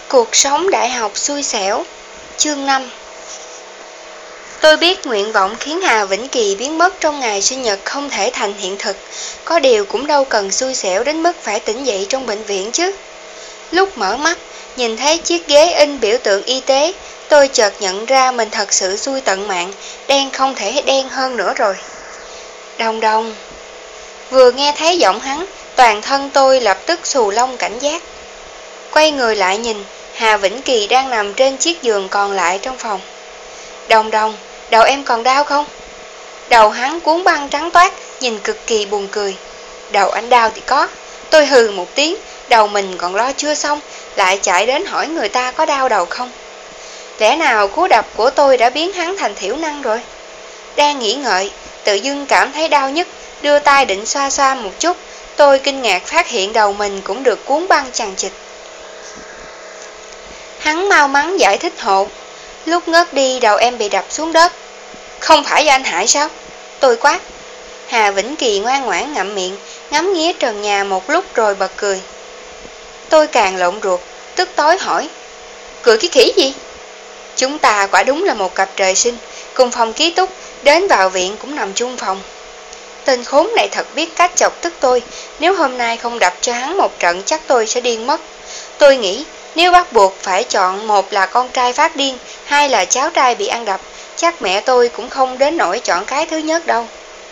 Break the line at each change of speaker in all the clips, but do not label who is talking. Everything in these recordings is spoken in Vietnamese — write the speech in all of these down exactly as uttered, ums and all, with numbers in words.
Cuộc sống đại học xui xẻo. Chương năm. Tôi biết nguyện vọng khiến Hà Vĩnh Kỳ biến mất trong ngày sinh nhật không thể thành hiện thực, có điều cũng đâu cần xui xẻo đến mức phải tỉnh dậy trong bệnh viện chứ. Lúc mở mắt, nhìn thấy chiếc ghế in biểu tượng y tế, tôi chợt nhận ra mình thật sự xui tận mạng, đen không thể đen hơn nữa rồi. Đồng Đồng. Vừa nghe thấy giọng hắn, toàn thân tôi lập tức xù lông cảnh giác. Quay người lại nhìn, Hà Vĩnh Kỳ đang nằm trên chiếc giường còn lại trong phòng. Đồng Đồng, đầu em còn đau không? Đầu hắn cuốn băng trắng toát, nhìn cực kỳ buồn cười. Đầu anh đau thì có. Tôi hừ một tiếng, đầu mình còn lo chưa xong, lại chạy đến hỏi người ta có đau đầu không. Lẽ nào cú đập của tôi đã biến hắn thành thiểu năng rồi? Đang nghĩ ngợi, tự dưng cảm thấy đau nhức, đưa tay định xoa xoa một chút, tôi kinh ngạc phát hiện đầu mình cũng được cuốn băng chằng chịt. Hắn mau mắn giải thích hộ. Lúc ngất đi đầu em bị đập xuống đất. Không phải do anh hại sao? Tôi quát. Hà Vĩnh Kỳ ngoan ngoãn ngậm miệng, ngắm nghía trần nhà một lúc rồi bật cười. Tôi càng lộn ruột, tức tối hỏi. Cười cái khỉ gì? Chúng ta quả đúng là một cặp trời sinh, cùng phòng ký túc, đến vào viện cũng nằm chung phòng. Tên khốn này thật biết cách chọc tức tôi, nếu hôm nay không đập cho hắn một trận chắc tôi sẽ điên mất. Tôi nghĩ nếu bắt buộc phải chọn, một là con trai phát điên, hai là cháu trai bị ăn đập, chắc mẹ tôi cũng không đến nỗi chọn cái thứ nhất đâu.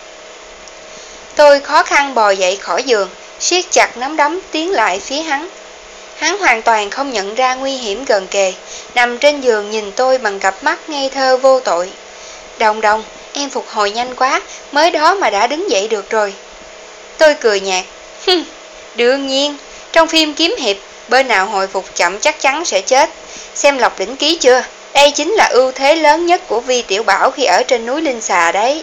Tôi khó khăn bò dậy khỏi giường, siết chặt nắm đấm tiến lại phía hắn. Hắn hoàn toàn không nhận ra nguy hiểm gần kề, nằm trên giường nhìn tôi bằng cặp mắt ngây thơ vô tội. Đồng Đồng, em phục hồi nhanh quá, mới đó mà đã đứng dậy được rồi. Tôi cười nhạt. Đương nhiên, trong phim kiếm hiệp, bên nào hồi phục chậm chắc chắn sẽ chết. Xem lọc đỉnh ký chưa? Đây chính là ưu thế lớn nhất của Vi Tiểu Bảo khi ở trên núi Linh Xà đấy.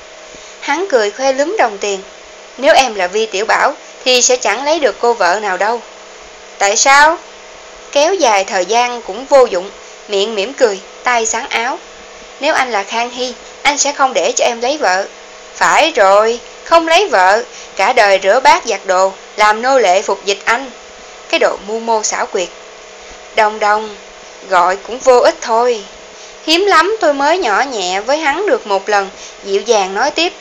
Hắn cười khoe lúm đồng tiền. Nếu em là Vi Tiểu Bảo thì sẽ chẳng lấy được cô vợ nào đâu. Tại sao? Kéo dài thời gian cũng vô dụng, miệng mỉm cười, tay xắn áo. Nếu anh là Khang Hy, anh sẽ không để cho em lấy vợ. Phải rồi, không lấy vợ, cả đời rửa bát giặt đồ, làm nô lệ phục dịch anh. Cái độ mưu mô xảo quyệt. Đồng Đồng, gọi cũng vô ích thôi. Hiếm lắm tôi mới nhỏ nhẹ với hắn được một lần, dịu dàng nói tiếp.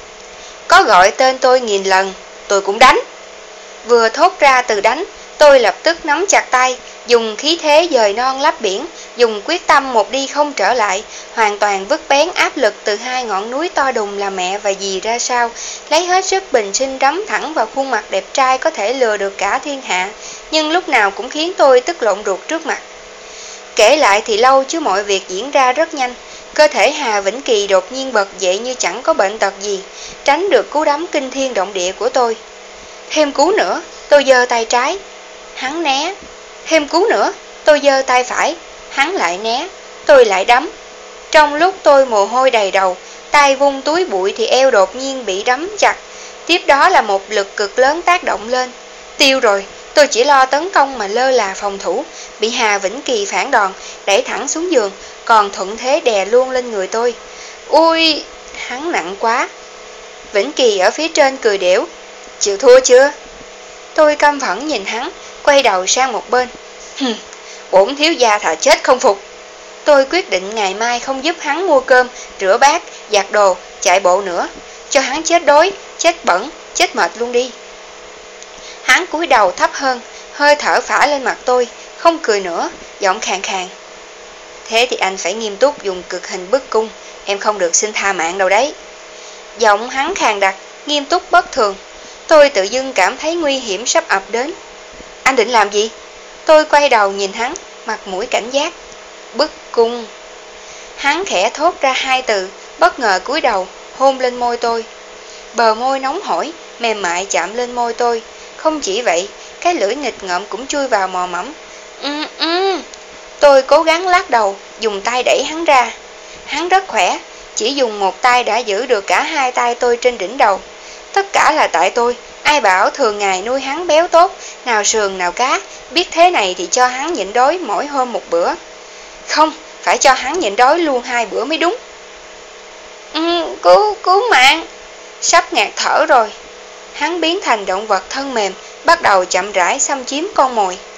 Có gọi tên tôi nghìn lần, tôi cũng đánh. Vừa thốt ra từ đánh, tôi lập tức nắm chặt tay, dùng khí thế dời non lấp biển, dùng quyết tâm một đi không trở lại, hoàn toàn vứt bén áp lực từ hai ngọn núi to đùng là mẹ và dì ra sau, lấy hết sức bình sinh đấm thẳng vào khuôn mặt đẹp trai có thể lừa được cả thiên hạ, nhưng lúc nào cũng khiến tôi tức lộn ruột trước mặt. Kể lại thì lâu chứ mọi việc diễn ra rất nhanh, cơ thể Hà Vĩnh Kỳ đột nhiên bật dậy như chẳng có bệnh tật gì, tránh được cú đấm kinh thiên động địa của tôi. Thêm cú nữa, tôi giơ tay trái. Hắn né. Thêm cú nữa, tôi giơ tay phải. Hắn lại né. Tôi lại đấm. Trong lúc tôi mồ hôi đầy đầu, tay vung túi bụi thì eo đột nhiên bị đấm chặt. Tiếp đó là một lực cực lớn tác động lên. Tiêu rồi, tôi chỉ lo tấn công mà lơ là phòng thủ, bị Hà Vĩnh Kỳ phản đòn, đẩy thẳng xuống giường, còn thuận thế đè luôn lên người tôi. Ui, hắn nặng quá. Vĩnh Kỳ ở phía trên cười đểu. Chịu thua chưa? Tôi căm phẫn nhìn hắn, quay đầu sang một bên. Hừm, bổn thiếu gia thà chết không phục. Tôi quyết định ngày mai không giúp hắn mua cơm, rửa bát, giặt đồ, chạy bộ nữa. Cho hắn chết đói, chết bẩn, chết mệt luôn đi. Hắn cúi đầu thấp hơn, hơi thở phả lên mặt tôi, không cười nữa, giọng khàn khàn. Thế thì anh phải nghiêm túc dùng cực hình bức cung, em không được xin tha mạng đâu đấy. Giọng hắn khàn đặc, nghiêm túc bất thường. Tôi tự dưng cảm thấy nguy hiểm sắp ập đến. Anh định làm gì? Tôi quay đầu nhìn hắn, mặt mũi cảnh giác. Bức cung. Hắn khẽ thốt ra hai từ, bất ngờ cúi đầu, hôn lên môi tôi. Bờ môi nóng hổi, mềm mại chạm lên môi tôi. Không chỉ vậy, cái lưỡi nghịch ngợm cũng chui vào mò mẫm. Ừ, ừ. Tôi cố gắng lắc đầu, dùng tay đẩy hắn ra. Hắn rất khỏe, chỉ dùng một tay đã giữ được cả hai tay tôi trên đỉnh đầu. Tất cả là tại tôi, ai bảo thường ngày nuôi hắn béo tốt, nào sườn nào cá, biết thế này thì cho hắn nhịn đói mỗi hôm một bữa. Không, phải cho hắn nhịn đói luôn hai bữa mới đúng. Ừ, cứu, cứu mạng. Sắp ngạt thở rồi. Hắn biến thành động vật thân mềm, bắt đầu chậm rãi xâm chiếm con mồi.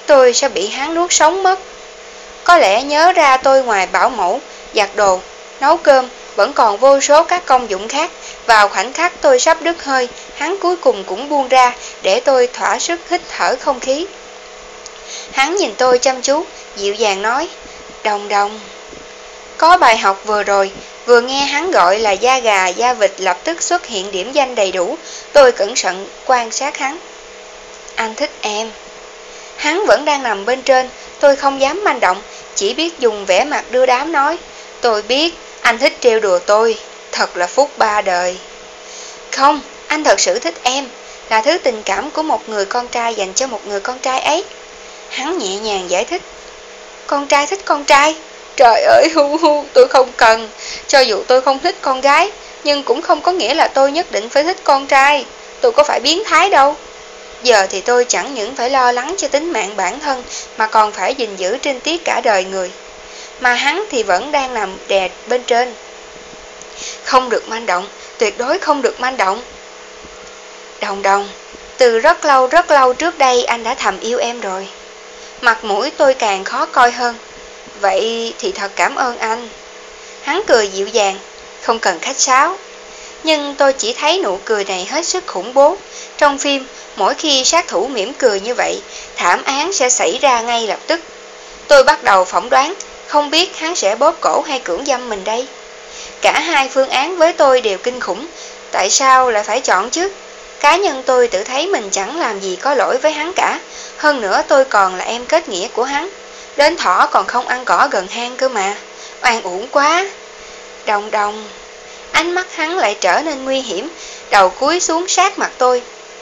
tôi sẽ bị hắn nuốt sống mất. Có lẽ nhớ ra tôi ngoài bảo mẫu, giặt đồ, nấu cơm, vẫn còn vô số các công dụng khác. Vào khoảnh khắc tôi sắp đứt hơi, hắn cuối cùng cũng buông ra để tôi thỏa sức hít thở không khí. Hắn nhìn tôi chăm chú, dịu dàng nói, Đồng Đồng. Có bài học vừa rồi, vừa nghe hắn gọi là da gà, da vịt lập tức xuất hiện điểm danh đầy đủ. Tôi cẩn thận quan sát hắn. Anh thích em. Hắn vẫn đang nằm bên trên, tôi không dám manh động, chỉ biết dùng vẻ mặt đưa đám nói, tôi biết, anh thích trêu đùa tôi, thật là phúc ba đời. Không, anh thật sự thích em, là thứ tình cảm của một người con trai dành cho một người con trai ấy. Hắn nhẹ nhàng giải thích. Con trai thích con trai? Trời ơi, hu hu, tôi không cần. Cho dù tôi không thích con gái, nhưng cũng không có nghĩa là tôi nhất định phải thích con trai. Tôi có phải biến thái đâu. Giờ thì tôi chẳng những phải lo lắng cho tính mạng bản thân, mà còn phải gìn giữ trinh tiết cả đời người. Mà hắn thì vẫn đang nằm đè bên trên. Không được manh động, tuyệt đối không được manh động. Đồng Đồng, từ rất lâu rất lâu trước đây anh đã thầm yêu em rồi. Mặt mũi tôi càng khó coi hơn. Vậy thì thật cảm ơn anh. Hắn cười dịu dàng, không cần khách sáo. Nhưng tôi chỉ thấy nụ cười này hết sức khủng bố. Trong phim, mỗi khi sát thủ mỉm cười như vậy, thảm án sẽ xảy ra ngay lập tức. Tôi bắt đầu phỏng đoán, không biết hắn sẽ bóp cổ hay cưỡng dâm mình đây. Cả hai phương án với tôi đều kinh khủng, tại sao lại phải chọn chứ? Cá nhân tôi tự thấy mình chẳng làm gì có lỗi với hắn cả, hơn nữa tôi còn là em kết nghĩa của hắn. Đến thỏ còn không ăn cỏ gần hang cơ mà, oan uổng quá. Đồng Đồng. Ánh mắt hắn lại trở nên nguy hiểm, đầu cúi xuống sát mặt tôi.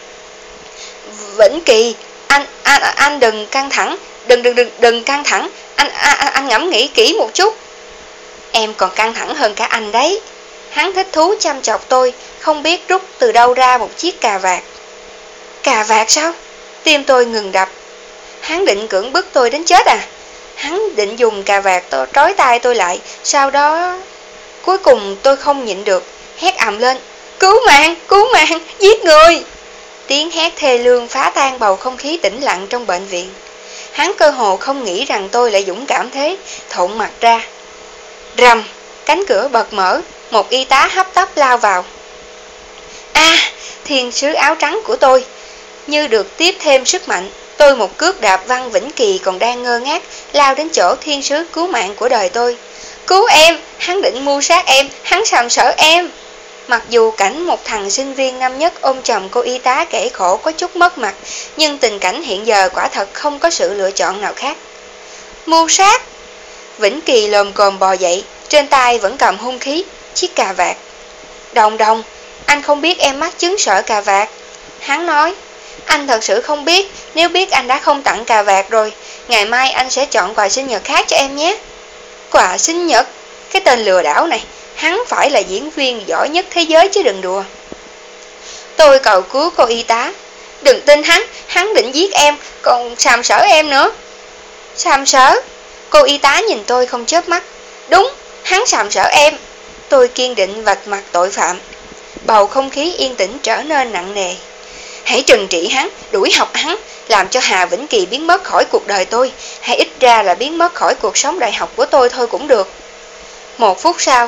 Vĩnh Kỳ, anh anh anh đừng căng thẳng, đừng đừng đừng đừng căng thẳng, anh anh, anh ngẫm nghĩ kỹ một chút. Em còn căng thẳng hơn cả anh đấy. Hắn thích thú chăm chọc tôi, không biết rút từ đâu ra một chiếc cà vạt. Cà vạt sao? Tim tôi ngừng đập. Hắn định cưỡng bức tôi đến chết à? Hắn định dùng cà vạt tôi trói tay tôi lại, sau đó... Cuối cùng tôi không nhịn được, hét ầm lên. Cứu mạng, cứu mạng, giết người! Tiếng hét thê lương phá tan bầu không khí tĩnh lặng trong bệnh viện. Hắn cơ hồ không nghĩ rằng tôi lại dũng cảm thế, thộn mặt ra. Rầm, cánh cửa bật mở, một y tá hấp tấp lao vào. A, à, thiên sứ áo trắng của tôi. Như được tiếp thêm sức mạnh, tôi một cước đạp văng Vĩnh Kỳ còn đang ngơ ngác, lao đến chỗ thiên sứ cứu mạng của đời tôi. Cứu em, hắn định mưu sát em, hắn sàm sỡ em. Mặc dù cảnh một thằng sinh viên năm nhất ôm chầm cô y tá kể khổ có chút mất mặt, nhưng tình cảnh hiện giờ quả thật không có sự lựa chọn nào khác. Mưu sát! Vĩnh Kỳ lồm cồm bò dậy, trên tay vẫn cầm hung khí, chiếc cà vạt. Đồng Đồng, anh không biết em mắc chứng sợ cà vạt. Hắn nói, anh thật sự không biết, nếu biết anh đã không tặng cà vạt rồi, ngày mai anh sẽ chọn quà sinh nhật khác cho em nhé. Quà sinh nhật? Cái tên lừa đảo này, hắn phải là diễn viên giỏi nhất thế giới chứ đừng đùa. Tôi cầu cứu cô y tá. Đừng tin hắn, hắn định giết em, còn sàm sỡ em nữa. Sàm sỡ? Cô y tá nhìn tôi không chớp mắt. Đúng, hắn sàm sỡ em. Tôi kiên định vạch mặt tội phạm. Bầu không khí yên tĩnh trở nên nặng nề. Hãy trừng trị hắn, đuổi học hắn, làm cho Hà Vĩnh Kỳ biến mất khỏi cuộc đời tôi, hay ít ra là biến mất khỏi cuộc sống đại học của tôi thôi cũng được. Một phút sau,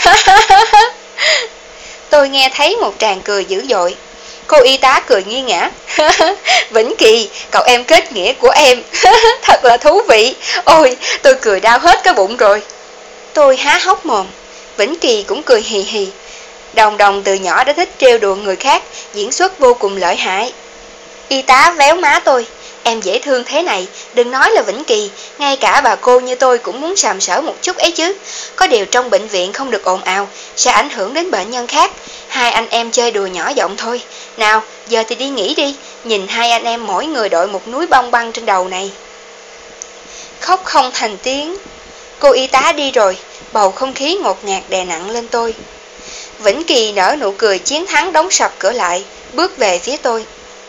tôi nghe thấy một tràng cười dữ dội. Cô y tá cười nghi ngã. Vĩnh Kỳ, cậu em kết nghĩa của em. Thật là thú vị. Ôi, tôi cười đau hết cái bụng rồi. Tôi há hốc mồm. Vĩnh Kỳ cũng cười hì hì. Đồng Đồng từ nhỏ đã thích trêu đùa người khác, diễn xuất vô cùng lợi hại. Y tá véo má tôi. Em dễ thương thế này, đừng nói là Vĩnh Kỳ, ngay cả bà cô như tôi cũng muốn sàm sỡ một chút ấy chứ. Có điều trong bệnh viện không được ồn ào, sẽ ảnh hưởng đến bệnh nhân khác. Hai anh em chơi đùa nhỏ giọng thôi. Nào, giờ thì đi nghỉ đi, nhìn hai anh em mỗi người đội một núi bông băng trên đầu này. Khóc không thành tiếng. Cô y tá đi rồi, bầu không khí ngột ngạt đè nặng lên tôi. Vĩnh Kỳ nở nụ cười chiến thắng đóng sập cửa lại, bước về phía tôi.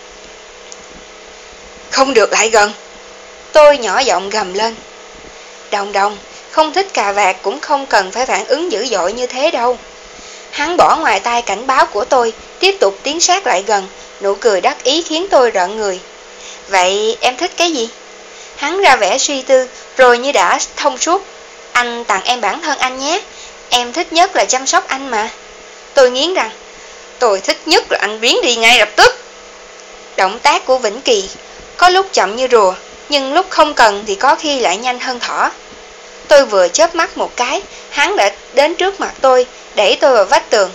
Không được lại gần. Tôi nhỏ giọng gầm lên. Đồng Đồng, không thích cà vạt cũng không cần phải phản ứng dữ dội như thế đâu. Hắn bỏ ngoài tai cảnh báo của tôi, tiếp tục tiến sát lại gần, nụ cười đắc ý khiến tôi rợn người. Vậy em thích cái gì? Hắn ra vẻ suy tư, rồi như đã thông suốt. Anh tặng em bản thân anh nhé, em thích nhất là chăm sóc anh mà. Tôi nghiến rằng, tôi thích nhất là anh biến đi ngay lập tức. Động tác của Vĩnh Kỳ có lúc chậm như rùa, nhưng lúc không cần thì có khi lại nhanh hơn thỏ. Tôi vừa chớp mắt một cái, hắn đã đến trước mặt tôi, đẩy tôi vào vách tường.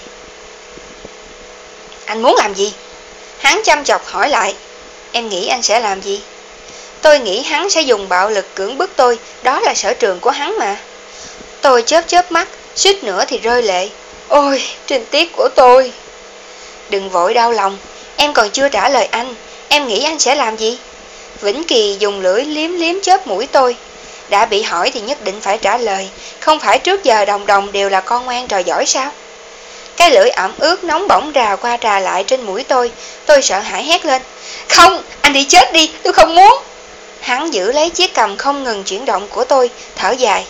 Anh muốn làm gì? Hắn chăm chọc hỏi lại. Em nghĩ anh sẽ làm gì? Tôi nghĩ hắn sẽ dùng bạo lực cưỡng bức tôi, đó là sở trường của hắn mà. Tôi chớp chớp mắt, suýt nữa thì rơi lệ. Ôi, trinh tiết của tôi. Đừng vội đau lòng, em còn chưa trả lời anh. Em nghĩ anh sẽ làm gì? Vĩnh Kỳ dùng lưỡi liếm liếm chớp mũi tôi. Đã bị hỏi thì nhất định phải trả lời, không phải trước giờ Đồng Đồng đều là con ngoan trò giỏi sao? Cái lưỡi ẩm ướt nóng bỏng rào qua trà lại trên mũi tôi. Tôi sợ hãi hét lên. Không, anh đi chết đi, tôi không muốn. Hắn giữ lấy chiếc cằm không ngừng chuyển động của tôi, thở dài.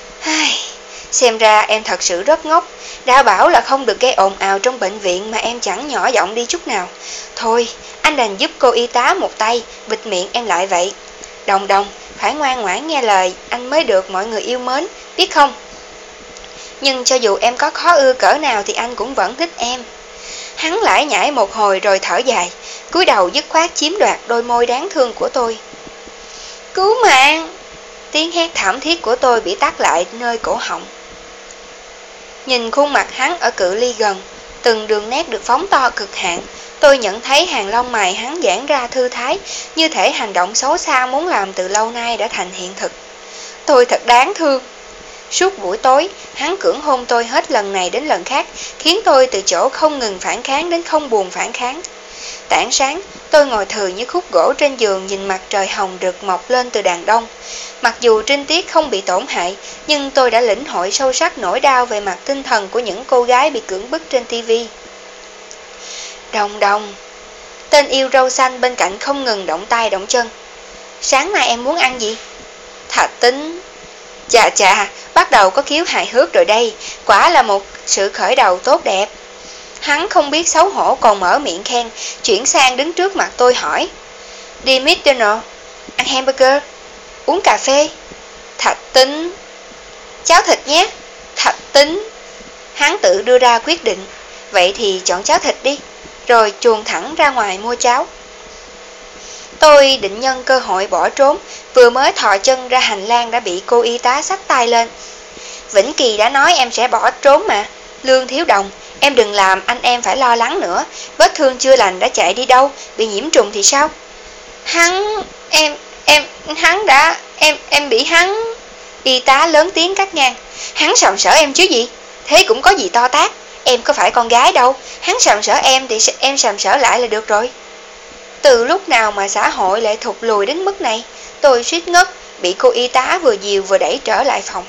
Xem ra em thật sự rất ngốc. Đã bảo là không được gây ồn ào trong bệnh viện mà em chẳng nhỏ giọng đi chút nào. Thôi, anh đành giúp cô y tá một tay, bịt miệng em lại vậy. Đồng Đồng, phải ngoan ngoãn nghe lời, anh mới được mọi người yêu mến, biết không? Nhưng cho dù em có khó ưa cỡ nào thì anh cũng vẫn thích em. Hắn lải nhải một hồi rồi thở dài, cúi đầu dứt khoát chiếm đoạt đôi môi đáng thương của tôi. Cứu mạng! Tiếng hét thảm thiết của tôi bị tắt lại nơi cổ họng. Nhìn khuôn mặt hắn ở cự ly gần, từng đường nét được phóng to cực hạn, tôi nhận thấy hàng lông mày hắn giãn ra thư thái, như thể hành động xấu xa muốn làm từ lâu nay đã thành hiện thực. Tôi thật đáng thương. Suốt buổi tối, hắn cưỡng hôn tôi hết lần này đến lần khác, khiến tôi từ chỗ không ngừng phản kháng đến không buồn phản kháng. Tảng sáng, tôi ngồi thừ như khúc gỗ trên giường nhìn mặt trời hồng rực mọc lên từ đàn đông. Mặc dù trinh tiết không bị tổn hại, nhưng tôi đã lĩnh hội sâu sắc nỗi đau về mặt tinh thần của những cô gái bị cưỡng bức trên tivi. Đồng Đồng. Tên yêu râu xanh bên cạnh không ngừng động tay động chân. Sáng nay em muốn ăn gì? Thạch Tính. Chà chà, bắt đầu có khiếu hài hước rồi đây, quả là một sự khởi đầu tốt đẹp. Hắn không biết xấu hổ còn mở miệng khen, chuyển sang đứng trước mặt tôi hỏi. Đi McDonald's, ăn hamburger, uống cà phê. Thạch Tính. Cháo thịt nhé. Thạch Tính. Hắn tự đưa ra quyết định, vậy thì chọn cháo thịt đi, rồi chuồn thẳng ra ngoài mua cháo. Tôi định nhân cơ hội bỏ trốn, vừa mới thò chân ra hành lang đã bị cô y tá xách tay lên. Vĩnh Kỳ đã nói em sẽ bỏ trốn mà. Lương Thiếu Đồng, em đừng làm anh em phải lo lắng nữa, vết thương chưa lành đã chạy đi đâu, bị nhiễm trùng thì sao? Hắn, em, em, hắn đã, em, em bị hắn. Y tá lớn tiếng cắt ngang. Hắn sàm sỡ em chứ gì, thế cũng có gì to tát, em có phải con gái đâu, hắn sàm sỡ em thì em sàm sỡ lại là được rồi. Từ lúc nào mà xã hội lại thụt lùi đến mức này, tôi suýt ngất, bị cô y tá vừa dìu vừa đẩy trở lại phòng.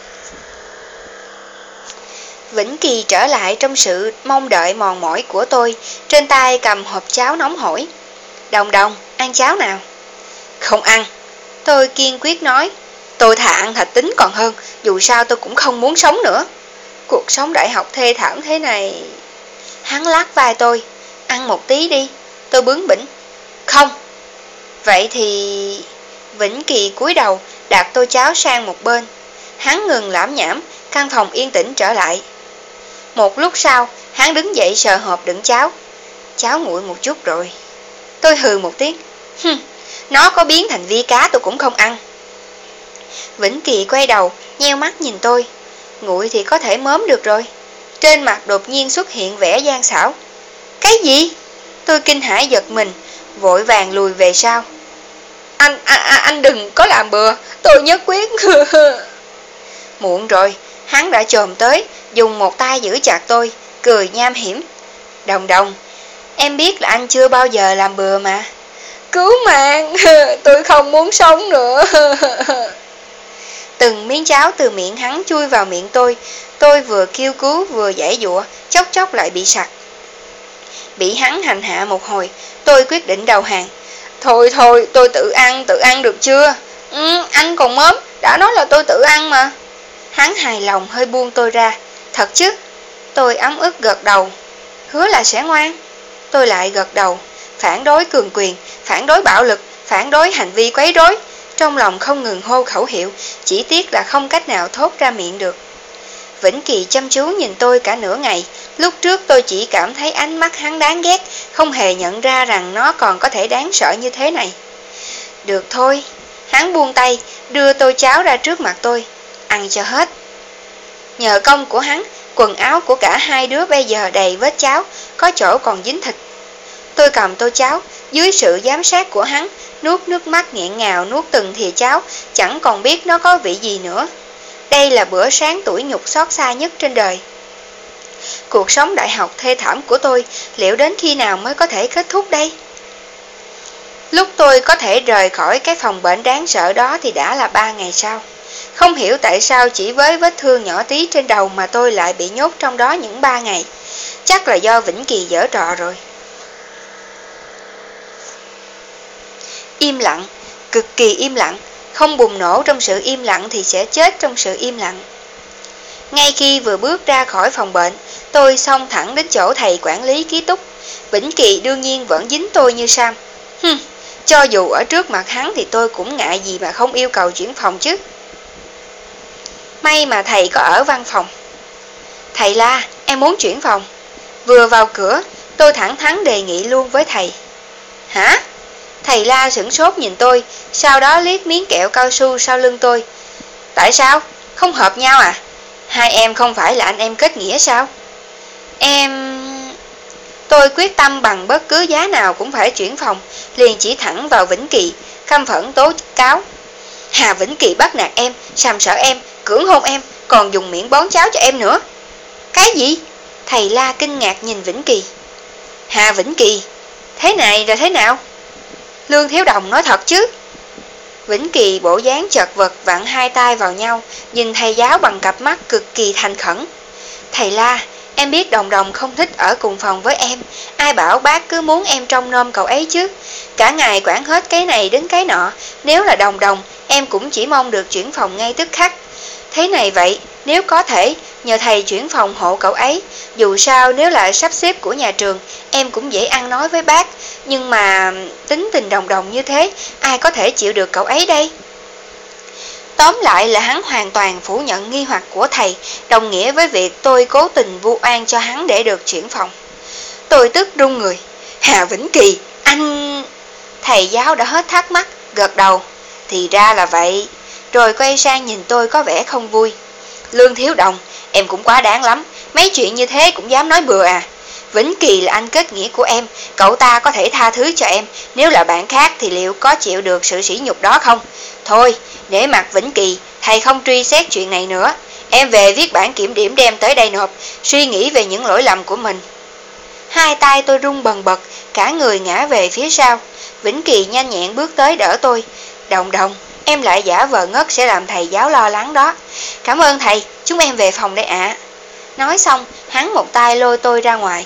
Vĩnh Kỳ trở lại trong sự mong đợi mòn mỏi của tôi, trên tay cầm hộp cháo nóng hổi. Đồng Đồng, ăn cháo nào? Không ăn. Tôi kiên quyết nói, tôi thà ăn Thạch Tính còn hơn, dù sao tôi cũng không muốn sống nữa. Cuộc sống đại học thê thảm thế này. Hắn lắc vai tôi, ăn một tí đi. Tôi bướng bỉnh. Không. Vậy thì... Vĩnh Kỳ cúi đầu, đặt tô cháo sang một bên. Hắn ngừng lảm nhảm, căn phòng yên tĩnh trở lại. Một lúc sau, hắn đứng dậy sờ hộp đựng cháo. Cháo nguội một chút rồi. Tôi hừ một tiếng. Hừm, nó có biến thành vi cá tôi cũng không ăn. Vĩnh Kỳ quay đầu, nheo mắt nhìn tôi. Nguội thì có thể mớm được rồi. Trên mặt đột nhiên xuất hiện vẻ gian xảo. Cái gì? Tôi kinh hãi giật mình, vội vàng lùi về sau. Anh, anh, anh đừng có làm bừa, tôi nhất quyết. Muộn rồi, hắn đã chồm tới, dùng một tay giữ chặt tôi, cười nham hiểm. Đồng Đồng, em biết là anh chưa bao giờ làm bừa mà. Cứu mạng, tôi không muốn sống nữa. Từng miếng cháo từ miệng hắn chui vào miệng tôi, tôi vừa kêu cứu vừa giãy giụa, chốc chốc lại bị sặc. Bị hắn hành hạ một hồi, tôi quyết định đầu hàng. Thôi thôi, tôi tự ăn, tự ăn được chưa? Ừ, anh còn mớm, đã nói là tôi tự ăn mà. Hắn hài lòng hơi buông tôi ra. Thật chứ? Tôi ấm ức gật đầu. Hứa là sẽ ngoan. Tôi lại gật đầu. Phản đối cường quyền, phản đối bạo lực, phản đối hành vi quấy rối. trong lòng không ngừng hô khẩu hiệu, chỉ tiếc là không cách nào thốt ra miệng được. Vĩnh Kỳ chăm chú nhìn tôi cả nửa ngày, lúc trước tôi chỉ cảm thấy ánh mắt hắn đáng ghét, không hề nhận ra rằng nó còn có thể đáng sợ như thế này. Được thôi, hắn buông tay, đưa tô cháo ra trước mặt tôi, ăn cho hết. Nhờ công của hắn, quần áo của cả hai đứa bây giờ đầy vết cháo, có chỗ còn dính thịt. Tôi cầm tô cháo, dưới sự giám sát của hắn, nuốt nước mắt nghẹn ngào nuốt từng thìa cháo, chẳng còn biết nó có vị gì nữa. Đây là bữa sáng tủi nhục xót xa nhất trên đời. Cuộc sống đại học thê thảm của tôi liệu đến khi nào mới có thể kết thúc đây? Lúc tôi có thể rời khỏi cái phòng bệnh đáng sợ đó thì đã là ba ngày sau. Không hiểu tại sao chỉ với vết thương nhỏ tí trên đầu mà tôi lại bị nhốt trong đó những ba ngày. Chắc là do Vĩnh Kỳ giở trò rồi. Im lặng, cực kỳ im lặng, không bùng nổ trong sự im lặng thì sẽ chết trong sự im lặng. Ngay khi vừa bước ra khỏi phòng bệnh, tôi xông thẳng đến chỗ thầy quản lý ký túc. Vĩnh Kỳ đương nhiên vẫn dính tôi như Sam. Hừm, cho dù ở trước mặt hắn thì tôi cũng ngại gì mà không yêu cầu chuyển phòng chứ. May mà thầy có ở văn phòng. Thầy La, em muốn chuyển phòng. Vừa vào cửa, tôi thẳng thắn đề nghị luôn với thầy. Hả? Thầy La sửng sốt nhìn tôi, sau đó liếc miếng kẹo cao su sau lưng tôi. Tại sao? Không hợp nhau à? Hai em không phải là anh em kết nghĩa sao? Em... Tôi quyết tâm bằng bất cứ giá nào cũng phải chuyển phòng, liền chỉ thẳng vào Vĩnh Kỳ, căm phẫn tố cáo. Hà Vĩnh Kỳ bắt nạt em, sàm sỡ em, cưỡng hôn em, còn dùng miệng bón cháo cho em nữa. Cái gì? Thầy La kinh ngạc nhìn Vĩnh Kỳ. Hà Vĩnh Kỳ, thế này là thế nào? Lương Thiếu Đồng nói thật chứ? Vĩnh Kỳ bộ dáng chật vật vặn hai tay vào nhau, nhìn thầy giáo bằng cặp mắt cực kỳ thành khẩn. Thầy La, em biết Đồng Đồng không thích ở cùng phòng với em, ai bảo bác cứ muốn em trông nom cậu ấy chứ. Cả ngày quản hết cái này đến cái nọ, nếu là Đồng Đồng, em cũng chỉ mong được chuyển phòng ngay tức khắc. Thế này vậy, nếu có thể, nhờ thầy chuyển phòng hộ cậu ấy. Dù sao nếu là sắp xếp của nhà trường, em cũng dễ ăn nói với bác. Nhưng mà tính tình Đồng Đồng như thế, ai có thể chịu được cậu ấy đây? Tóm lại là hắn hoàn toàn phủ nhận nghi hoặc của thầy, đồng nghĩa với việc tôi cố tình vu oan cho hắn để được chuyển phòng. Tôi tức run người. Hà Vĩnh Kỳ, anh... Thầy giáo đã hết thắc mắc, gật đầu. Thì ra là vậy. Rồi quay sang nhìn tôi có vẻ không vui. Lương Thiếu Đồng, em cũng quá đáng lắm, mấy chuyện như thế cũng dám nói bừa à? Vĩnh Kỳ là anh kết nghĩa của em, cậu ta có thể tha thứ cho em, nếu là bạn khác thì liệu có chịu được sự sỉ nhục đó không? Thôi, để mặc Vĩnh Kỳ, thầy không truy xét chuyện này nữa. Em về viết bản kiểm điểm đem tới đây nộp, suy nghĩ về những lỗi lầm của mình. Hai tay tôi run bần bật, cả người ngã về phía sau. Vĩnh Kỳ nhanh nhẹn bước tới đỡ tôi. Đồng Đồng, em lại giả vờ ngất sẽ làm thầy giáo lo lắng đó. Cảm ơn thầy, chúng em về phòng đây ạ. Nói xong, hắn một tay lôi tôi ra ngoài.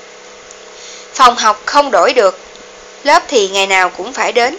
Phòng học không đổi được, lớp thì ngày nào cũng phải đến.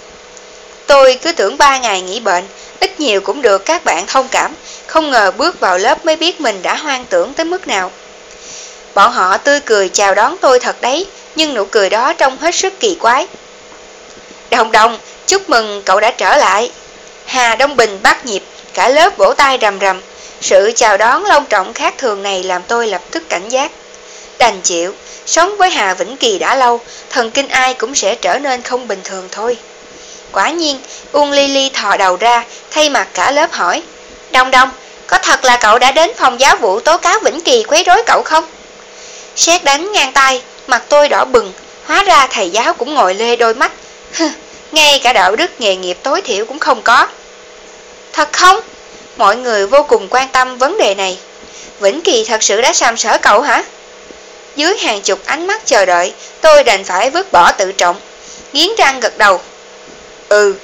Tôi cứ tưởng ba ngày nghỉ bệnh, ít nhiều cũng được các bạn thông cảm, không ngờ bước vào lớp mới biết mình đã hoang tưởng tới mức nào. Bọn họ tươi cười chào đón tôi thật đấy, nhưng nụ cười đó trông hết sức kỳ quái. Đồng Đồng, chúc mừng cậu đã trở lại. Hà Đông Bình bắt nhịp, cả lớp vỗ tay rầm rầm. Sự chào đón long trọng khác thường này làm tôi lập tức cảnh giác. Đành chịu, sống với Hà Vĩnh Kỳ đã lâu, thần kinh ai cũng sẽ trở nên không bình thường thôi. Quả nhiên, Uông Ly Ly thò đầu ra, thay mặt cả lớp hỏi. Đồng Đồng, có thật là cậu đã đến phòng giáo vụ tố cáo Vĩnh Kỳ quấy rối cậu không? Sét đánh ngang tay, mặt tôi đỏ bừng, hóa ra thầy giáo cũng ngồi lê đôi mắt. Ngay cả đạo đức nghề nghiệp tối thiểu cũng không có. Thật không? Mọi người vô cùng quan tâm vấn đề này. Vĩnh Kỳ thật sự đã sàm sỡ cậu hả? Dưới hàng chục ánh mắt chờ đợi, tôi đành phải vứt bỏ tự trọng, nghiến răng gật đầu. Ừ.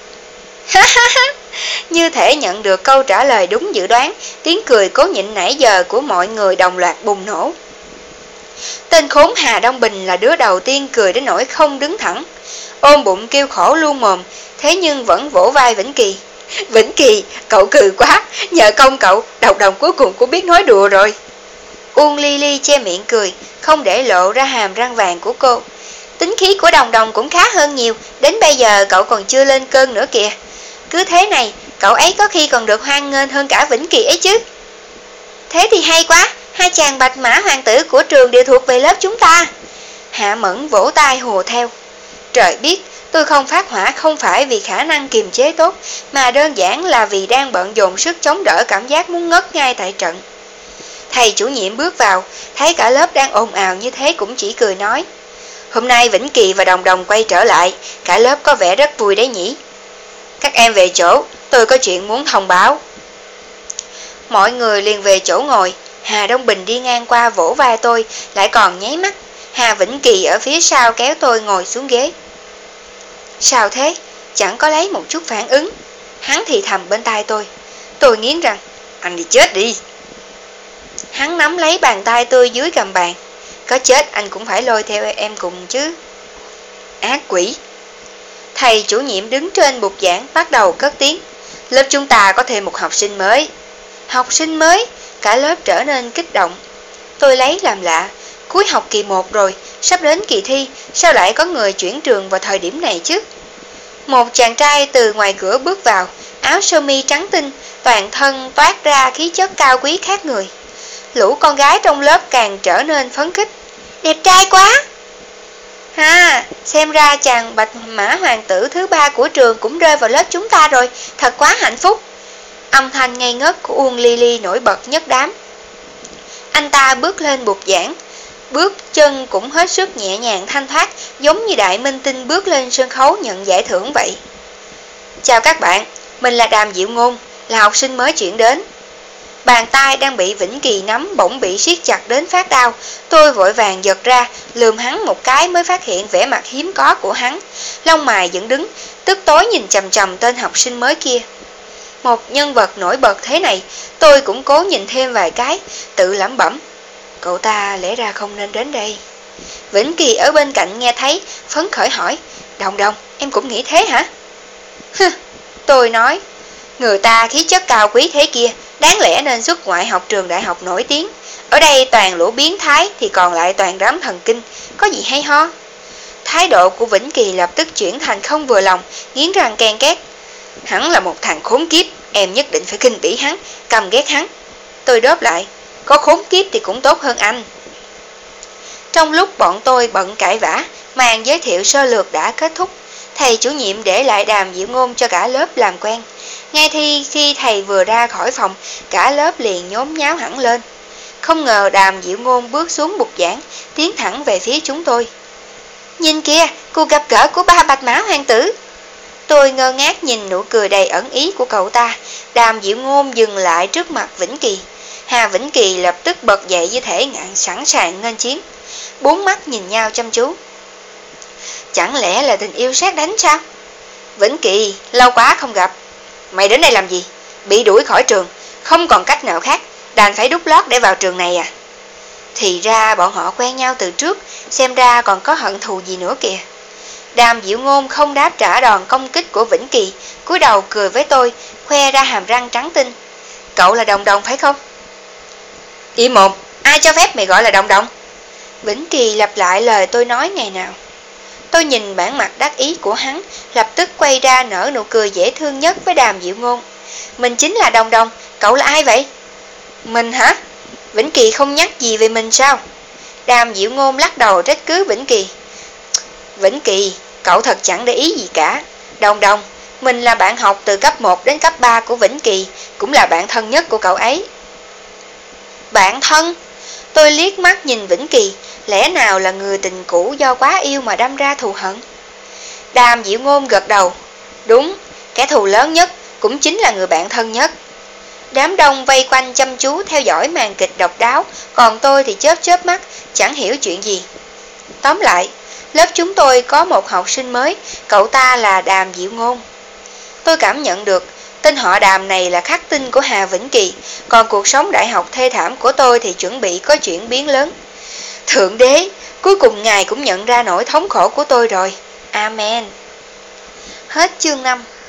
Như thể nhận được câu trả lời đúng dự đoán, tiếng cười cố nhịn nãy giờ của mọi người đồng loạt bùng nổ. Tên khốn Hà Đông Bình là đứa đầu tiên cười đến nỗi không đứng thẳng, ôm bụng kêu khổ luôn mồm, thế nhưng vẫn vỗ vai Vĩnh Kỳ. Vĩnh Kỳ, cậu cười quá, nhờ công cậu, Đồng Đồng cuối cùng cũng biết nói đùa rồi. Uông Ly Ly che miệng cười, không để lộ ra hàm răng vàng của cô. Tính khí của Đồng Đồng cũng khá hơn nhiều, đến bây giờ cậu còn chưa lên cơn nữa kìa. Cứ thế này, cậu ấy có khi còn được hoan nghênh hơn cả Vĩnh Kỳ ấy chứ. Thế thì hay quá, hai chàng bạch mã hoàng tử của trường đều thuộc về lớp chúng ta. Hạ Mẫn vỗ tay hùa theo. Trời biết, tôi không phát hỏa không phải vì khả năng kiềm chế tốt, mà đơn giản là vì đang bận dồn sức chống đỡ cảm giác muốn ngất ngay tại trận. Thầy chủ nhiệm bước vào, thấy cả lớp đang ồn ào như thế cũng chỉ cười nói. Hôm nay Vĩnh Kỳ và Đồng Đồng quay trở lại, cả lớp có vẻ rất vui đấy nhỉ. Các em về chỗ, tôi có chuyện muốn thông báo. Mọi người liền về chỗ ngồi, Hà Đông Bình đi ngang qua vỗ vai tôi, lại còn nháy mắt. Hà Vĩnh Kỳ ở phía sau kéo tôi ngồi xuống ghế. Sao thế? Chẳng có lấy một chút phản ứng. Hắn thì thầm bên tai tôi. Tôi nghiến rằng, anh đi chết đi. Hắn nắm lấy bàn tay tôi dưới gầm bàn. Có chết anh cũng phải lôi theo em cùng chứ. Ác quỷ. Thầy chủ nhiệm đứng trên bục giảng bắt đầu cất tiếng. Lớp chúng ta có thêm một học sinh mới. Học sinh mới? Cả lớp trở nên kích động. Tôi lấy làm lạ. Cuối học kỳ một rồi, sắp đến kỳ thi, sao lại có người chuyển trường vào thời điểm này chứ? Một chàng trai từ ngoài cửa bước vào, áo sơ mi trắng tinh, toàn thân toát ra khí chất cao quý khác người. Lũ con gái trong lớp càng trở nên phấn khích. Đẹp trai quá! Ha, xem ra chàng bạch mã hoàng tử thứ ba của trường cũng rơi vào lớp chúng ta rồi, thật quá hạnh phúc. Âm thanh ngây ngất của Uông Ly Ly nổi bật nhất đám. Anh ta bước lên bục giảng, bước chân cũng hết sức nhẹ nhàng thanh thoát, giống như đại minh tinh bước lên sân khấu nhận giải thưởng vậy. Chào các bạn, mình là Đàm Diệu Ngôn, là học sinh mới chuyển đến. Bàn tay đang bị Vĩnh Kỳ nắm bỗng bị siết chặt đến phát đau. Tôi vội vàng giật ra, lườm hắn một cái mới phát hiện vẻ mặt hiếm có của hắn. Lông mày dựng đứng, tức tối nhìn chằm chằm tên học sinh mới kia. Một nhân vật nổi bật thế này, tôi cũng cố nhìn thêm vài cái, tự lẩm bẩm. Cậu ta lẽ ra không nên đến đây. Vĩnh Kỳ ở bên cạnh nghe thấy, phấn khởi hỏi. Đồng Đồng, em cũng nghĩ thế hả? Hừ, tôi nói. Người ta khí chất cao quý thế kia, đáng lẽ nên xuất ngoại học trường đại học nổi tiếng. Ở đây toàn lũ biến thái thì còn lại toàn đám thần kinh, có gì hay ho? Thái độ của Vĩnh Kỳ lập tức chuyển thành không vừa lòng, nghiến răng ken két. Hắn là một thằng khốn kiếp, em nhất định phải khinh bỉ hắn, căm ghét hắn. Tôi đáp lại, có khốn kiếp thì cũng tốt hơn anh. Trong lúc bọn tôi bận cãi vã, màn giới thiệu sơ lược đã kết thúc. Thầy chủ nhiệm để lại Đàm Diệu Ngôn cho cả lớp làm quen. Ngay thì khi thầy vừa ra khỏi phòng, cả lớp liền nhốn nháo hẳn lên. Không ngờ Đàm Diệu Ngôn bước xuống bục giảng, tiến thẳng về phía chúng tôi. Nhìn kìa, cuộc gặp gỡ của ba bạch mã hoàng tử. Tôi ngơ ngác nhìn nụ cười đầy ẩn ý của cậu ta. Đàm Diệu Ngôn dừng lại trước mặt Vĩnh Kỳ. Hà Vĩnh Kỳ lập tức bật dậy như thể ngạn sẵn sàng nghênh chiến. Bốn mắt nhìn nhau chăm chú. Chẳng lẽ là tình yêu sét đánh sao? Vĩnh Kỳ, lâu quá không gặp. Mày đến đây làm gì? Bị đuổi khỏi trường, không còn cách nào khác, đành phải đút lót để vào trường này à? Thì ra bọn họ quen nhau từ trước, xem ra còn có hận thù gì nữa kìa. Đàm Diệu Ngôn không đáp trả đòn công kích của Vĩnh Kỳ, cúi đầu cười với tôi, khoe ra hàm răng trắng tinh. Cậu là Đồng Đồng phải không? Im mồm, ai cho phép mày gọi là Đồng Đồng? Vĩnh Kỳ lặp lại lời tôi nói ngày nào. Tôi nhìn bản mặt đắc ý của hắn, lập tức quay ra nở nụ cười dễ thương nhất với Đàm Diệu Ngôn. Mình chính là Đồng Đồng, cậu là ai vậy? Mình hả? Vĩnh Kỳ không nhắc gì về mình sao? Đàm Diệu Ngôn lắc đầu trách cứ Vĩnh Kỳ. Vĩnh Kỳ, cậu thật chẳng để ý gì cả. Đồng Đồng, mình là bạn học từ cấp một đến cấp ba của Vĩnh Kỳ, cũng là bạn thân nhất của cậu ấy. Bạn thân? Tôi liếc mắt nhìn Vĩnh Kỳ, lẽ nào là người tình cũ do quá yêu mà đâm ra thù hận? Đàm Diệu Ngôn gật đầu. Đúng, kẻ thù lớn nhất cũng chính là người bạn thân nhất. Đám đông vây quanh chăm chú theo dõi màn kịch độc đáo, còn tôi thì chớp chớp mắt, chẳng hiểu chuyện gì. Tóm lại, lớp chúng tôi có một học sinh mới, cậu ta là Đàm Diệu Ngôn. Tôi cảm nhận được, tên họ Đàm này là khắc tinh của Hà Vĩnh Kỳ, còn cuộc sống đại học thê thảm của tôi thì chuẩn bị có chuyển biến lớn. Thượng đế, cuối cùng Ngài cũng nhận ra nỗi thống khổ của tôi rồi. Amen. Hết chương năm.